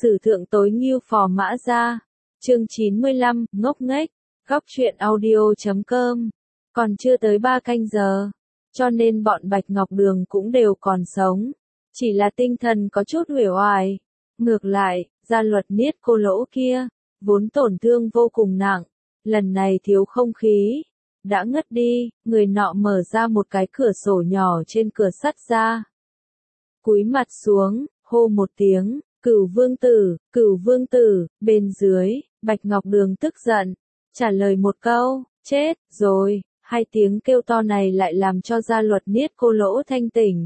Sử thượng tối ngưu phò mã ra. Chương 95, ngốc nghếch. Góc truyện audio.com. Còn chưa tới 3 canh giờ, cho nên bọn Bạch Ngọc Đường cũng đều còn sống. Chỉ là tinh thần có chút uể oải. Ngược lại, gia luật niết cô lỗ kia, vốn tổn thương vô cùng nặng, lần này thiếu không khí, đã ngất đi. Người nọ mở ra một cái cửa sổ nhỏ trên cửa sắt ra. Cúi mặt xuống, hô một tiếng, Cửu vương tử, bên dưới, Bạch Ngọc Đường tức giận, trả lời một câu, chết, rồi. Hai tiếng kêu to này lại làm cho gia luật niết cô lỗ thanh tỉnh.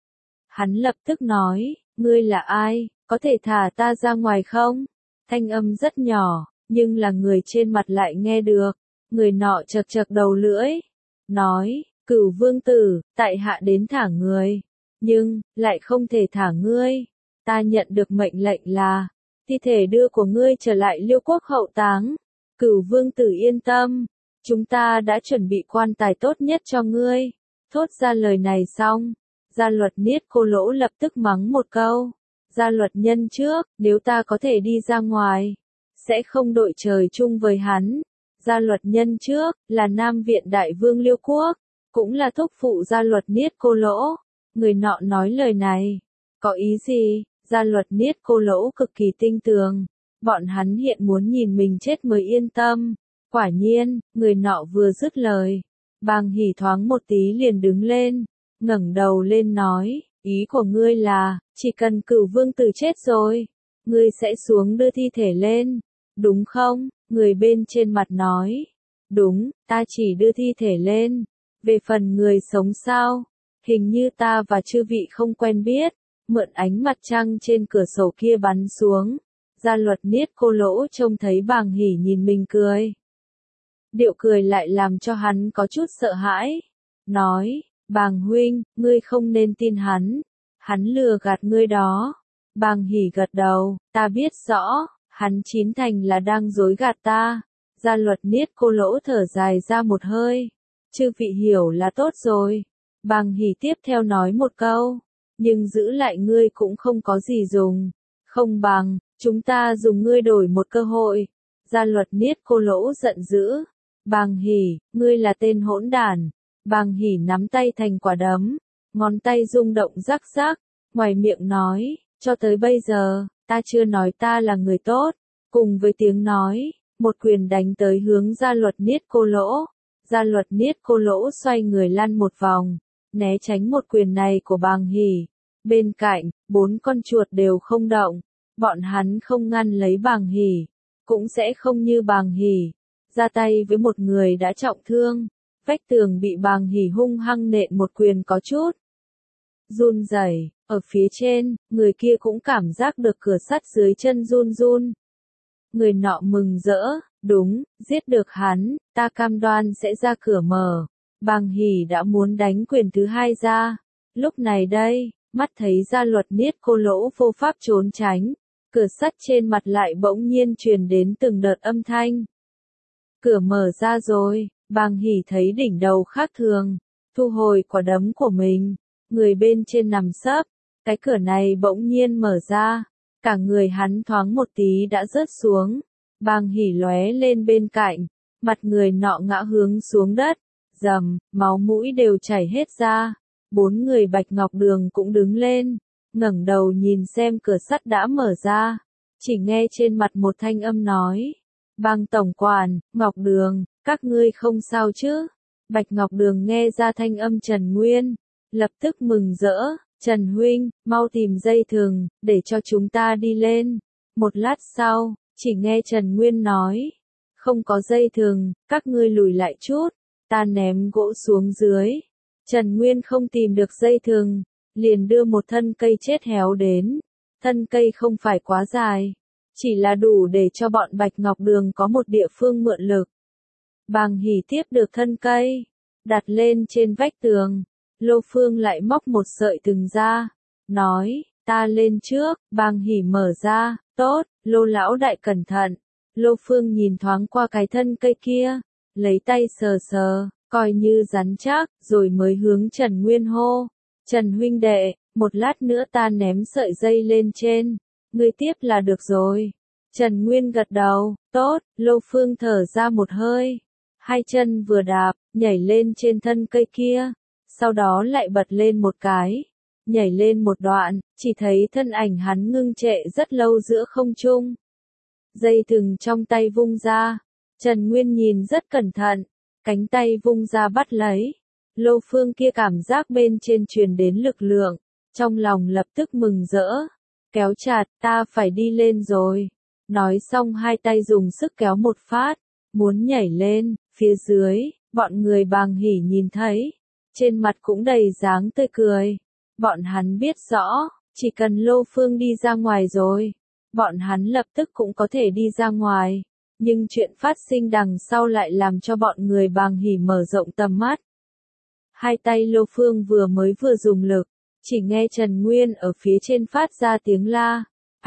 Hắn lập tức nói, ngươi là ai, có thể thả ta ra ngoài không? Thanh âm rất nhỏ, nhưng là người trên mặt lại nghe được. Người nọ chật chật đầu lưỡi, nói, Cửu vương tử, tại hạ đến thả người, nhưng, lại không thể thả ngươi. Ta nhận được mệnh lệnh là, thi thể đưa của ngươi trở lại Liêu quốc hậu táng. Cửu vương tử yên tâm, chúng ta đã chuẩn bị quan tài tốt nhất cho ngươi. Thốt ra lời này xong, gia luật niết cô lỗ lập tức mắng một câu. Gia luật nhân trước, nếu ta có thể đi ra ngoài, sẽ không đội trời chung với hắn. Gia luật nhân trước, là Nam Viện Đại Vương Liêu quốc, cũng là thúc phụ gia luật niết cô lỗ. Người nọ nói lời này, có ý gì? Gia luật niết cô lỗ cực kỳ tinh tường, bọn hắn hiện muốn nhìn mình chết mới yên tâm. Quả nhiên, người nọ vừa dứt lời, Bàng Hỉ thoáng một tí liền đứng lên, ngẩng đầu lên nói, ý của ngươi là, chỉ cần Cửu vương tử chết rồi, ngươi sẽ xuống đưa thi thể lên, đúng không? Người bên trên mặt nói, đúng, ta chỉ đưa thi thể lên, về phần người sống sao, hình như ta và chư vị không quen biết. Mượn ánh mặt trăng trên cửa sổ kia bắn xuống, gia luật niết cô lỗ trông thấy Bàng Hỉ nhìn mình cười. Điệu cười lại làm cho hắn có chút sợ hãi, nói, Bàng huynh, ngươi không nên tin hắn lừa gạt ngươi đó. Bàng Hỉ gật đầu, ta biết rõ, hắn chín thành là đang dối gạt ta. Gia luật niết cô lỗ thở dài ra một hơi, chư vị hiểu là tốt rồi. Bàng Hỉ tiếp theo nói một câu, nhưng giữ lại ngươi cũng không có gì dùng, không bằng, chúng ta dùng ngươi đổi một cơ hội. Gia luật niết cô lỗ giận dữ, Bàng Hỉ, ngươi là tên hỗn đản. Bàng Hỉ nắm tay thành quả đấm, ngón tay rung động rắc rắc, ngoài miệng nói, cho tới bây giờ, ta chưa nói ta là người tốt. Cùng với tiếng nói, một quyền đánh tới hướng gia luật niết cô lỗ. Gia luật niết cô lỗ xoay người lăn một vòng, né tránh một quyền này của Bàng Hỉ. Bên cạnh, 4 con chuột đều không động, bọn hắn không ngăn lấy Bàng Hỉ, cũng sẽ không như Bàng Hỉ, ra tay với một người đã trọng thương. Vách tường bị Bàng Hỉ hung hăng nện một quyền có chút run rẩy, ở phía trên, người kia cũng cảm giác được cửa sắt dưới chân run run. Người nọ mừng rỡ, đúng, giết được hắn, ta cam đoan sẽ ra cửa mở. Bàng Hỉ đã muốn đánh quyền thứ hai ra. Lúc này đây, mắt thấy gia luật niết cô lỗ vô pháp trốn tránh, cửa sắt trên mặt lại bỗng nhiên truyền đến từng đợt âm thanh. Cửa mở ra rồi, Bàng Hỉ thấy đỉnh đầu khác thường, thu hồi quả đấm của mình, người bên trên nằm sấp, cái cửa này bỗng nhiên mở ra, cả người hắn thoáng một tí đã rớt xuống. Bàng Hỉ lóe lên bên cạnh, mặt người nọ ngã hướng xuống đất, rầm, máu mũi đều chảy hết ra. 4 người Bạch Ngọc Đường cũng đứng lên, ngẩng đầu nhìn xem cửa sắt đã mở ra, chỉ nghe trên mặt một thanh âm nói, Bàng tổng quản, Ngọc Đường, các ngươi không sao chứ? Bạch Ngọc Đường nghe ra thanh âm Trần Nguyên, lập tức mừng rỡ, Trần huynh, mau tìm dây thừng, để cho chúng ta đi lên. Một lát sau, chỉ nghe Trần Nguyên nói, không có dây thừng, các ngươi lùi lại chút, ta ném gỗ xuống dưới. Trần Nguyên không tìm được dây thừng, liền đưa một thân cây chết héo đến. Thân cây không phải quá dài, chỉ là đủ để cho bọn Bạch Ngọc Đường có một địa phương mượn lực. Bàng Hỉ tiếp được thân cây, đặt lên trên vách tường. Lô Phương lại móc một sợi thừng ra, nói, ta lên trước. Bàng Hỉ mở ra, tốt, Lô lão đại cẩn thận. Lô Phương nhìn thoáng qua cái thân cây kia, lấy tay sờ sờ, coi như rắn chắc, rồi mới hướng Trần Nguyên hô. Trần huynh đệ, một lát nữa ta ném sợi dây lên trên, ngươi tiếp là được rồi. Trần Nguyên gật đầu, tốt, Lô Phương thở ra một hơi. Hai chân vừa đạp, nhảy lên trên thân cây kia. Sau đó lại bật lên một cái. Nhảy lên một đoạn, chỉ thấy thân ảnh hắn ngưng trệ rất lâu giữa không trung. Dây thừng trong tay vung ra. Trần Nguyên nhìn rất cẩn thận. Cánh tay vung ra bắt lấy. Lô Phương kia cảm giác bên trên truyền đến lực lượng. Trong lòng lập tức mừng rỡ. Kéo chặt, ta phải đi lên rồi. Nói xong hai tay dùng sức kéo một phát. Muốn nhảy lên, phía dưới, bọn người Bàng Hỉ nhìn thấy. Trên mặt cũng đầy dáng tươi cười. Bọn hắn biết rõ, chỉ cần Lô Phương đi ra ngoài rồi. Bọn hắn lập tức cũng có thể đi ra ngoài. Nhưng chuyện phát sinh đằng sau lại làm cho bọn người Bàng Hỉ mở rộng tầm mắt. Hai tay Lô Phương vừa dùng lực. Chỉ nghe Trần Nguyên ở phía trên phát ra tiếng la.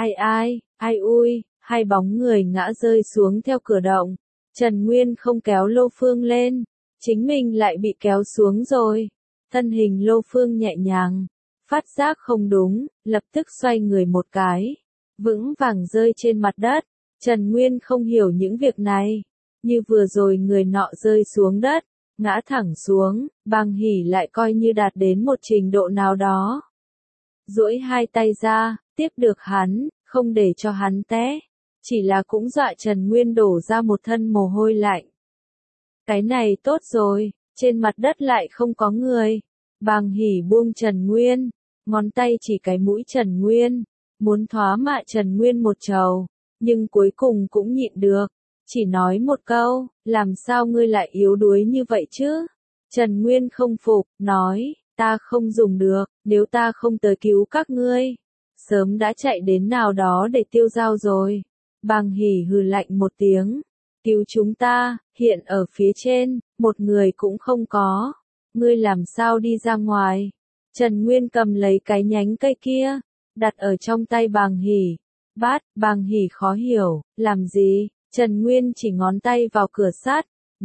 Ai ui, hai bóng người ngã rơi xuống theo cửa động. Trần Nguyên không kéo Lô Phương lên. Chính mình lại bị kéo xuống rồi. Thân hình Lô Phương nhẹ nhàng. Phát giác không đúng, lập tức xoay người một cái. Vững vàng rơi trên mặt đất. Trần Nguyên không hiểu những việc này. Như vừa rồi người nọ rơi xuống đất. Ngã thẳng xuống, Bàng Hỉ lại coi như đạt đến một trình độ nào đó. Duỗi hai tay ra, tiếp được hắn, không để cho hắn té. Chỉ là cũng dọa Trần Nguyên đổ ra một thân mồ hôi lạnh. Cái này tốt rồi, trên mặt đất lại không có người. Bàng Hỉ buông Trần Nguyên, ngón tay chỉ cái mũi Trần Nguyên, muốn thoá mạ Trần Nguyên một trầu, nhưng cuối cùng cũng nhịn được. Chỉ nói một câu, làm sao ngươi lại yếu đuối như vậy chứ? Trần Nguyên không phục, nói, ta không dùng được, nếu ta không tới cứu các ngươi, sớm đã chạy đến nào đó để tiêu dao rồi. Bàng Hỉ hừ lạnh một tiếng, cứu chúng ta, hiện ở phía trên, một người cũng không có, ngươi làm sao đi ra ngoài? Trần Nguyên cầm lấy cái nhánh cây kia, đặt ở trong tay Bàng Hỉ. Bàng Hỉ khó hiểu, làm gì? Trần Nguyên chỉ ngón tay vào cửa sắt,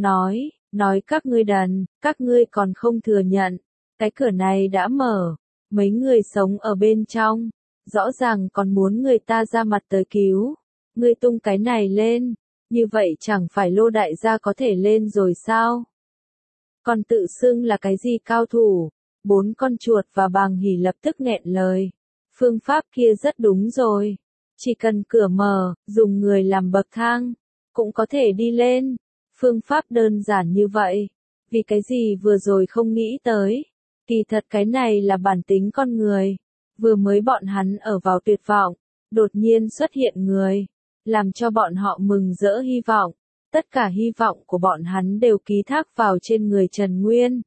nói các ngươi đần, các ngươi còn không thừa nhận, cái cửa này đã mở, mấy người sống ở bên trong, rõ ràng còn muốn người ta ra mặt tới cứu, ngươi tung cái này lên, như vậy chẳng phải Lô đại gia có thể lên rồi sao? Còn tự xưng là cái gì cao thủ? Bốn con chuột và Bàng Hỉ lập tức nghẹn lời, phương pháp kia rất đúng rồi. Chỉ cần cửa mở, dùng người làm bậc thang, cũng có thể đi lên. Phương pháp đơn giản như vậy. Vì cái gì vừa rồi không nghĩ tới. Kỳ thật cái này là bản tính con người. Vừa mới bọn hắn ở vào tuyệt vọng, đột nhiên xuất hiện người, làm cho bọn họ mừng rỡ hy vọng. Tất cả hy vọng của bọn hắn đều ký thác vào trên người Trần Nguyên.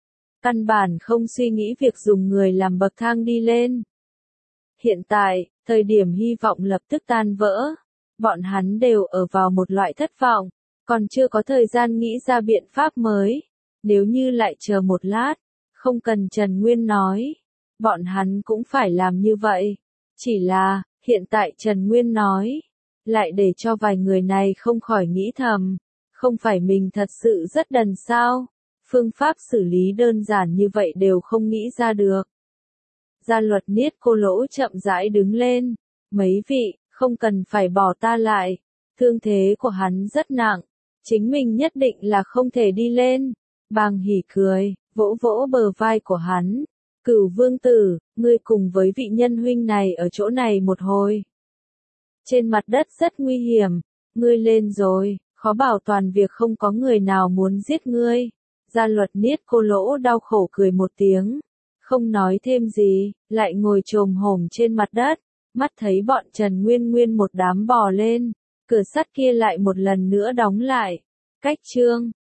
Căn bản không suy nghĩ việc dùng người làm bậc thang đi lên. Hiện tại, thời điểm hy vọng lập tức tan vỡ. Bọn hắn đều ở vào một loại thất vọng, còn chưa có thời gian nghĩ ra biện pháp mới. Nếu như lại chờ một lát, không cần Trần Nguyên nói, bọn hắn cũng phải làm như vậy. Chỉ là, hiện tại Trần Nguyên nói, lại để cho vài người này không khỏi nghĩ thầm, không phải mình thật sự rất đần sao? Phương pháp xử lý đơn giản như vậy đều không nghĩ ra được. Gia Luật Niết Cô Lỗ chậm rãi đứng lên, mấy vị, không cần phải bỏ ta lại, thương thế của hắn rất nặng, chính mình nhất định là không thể đi lên. Bàng Hỉ cười, vỗ vỗ bờ vai của hắn, Cửu Vương Tử, ngươi cùng với vị nhân huynh này ở chỗ này một hồi. Trên mặt đất rất nguy hiểm, ngươi lên rồi, khó bảo toàn việc không có người nào muốn giết ngươi. Gia Luật Niết Cô Lỗ đau khổ cười một tiếng, không nói thêm gì, lại ngồi chồm hổm trên mặt đất, mắt thấy bọn Trần Nguyên một đám bò lên, cửa sắt kia lại một lần nữa đóng lại. Cách chương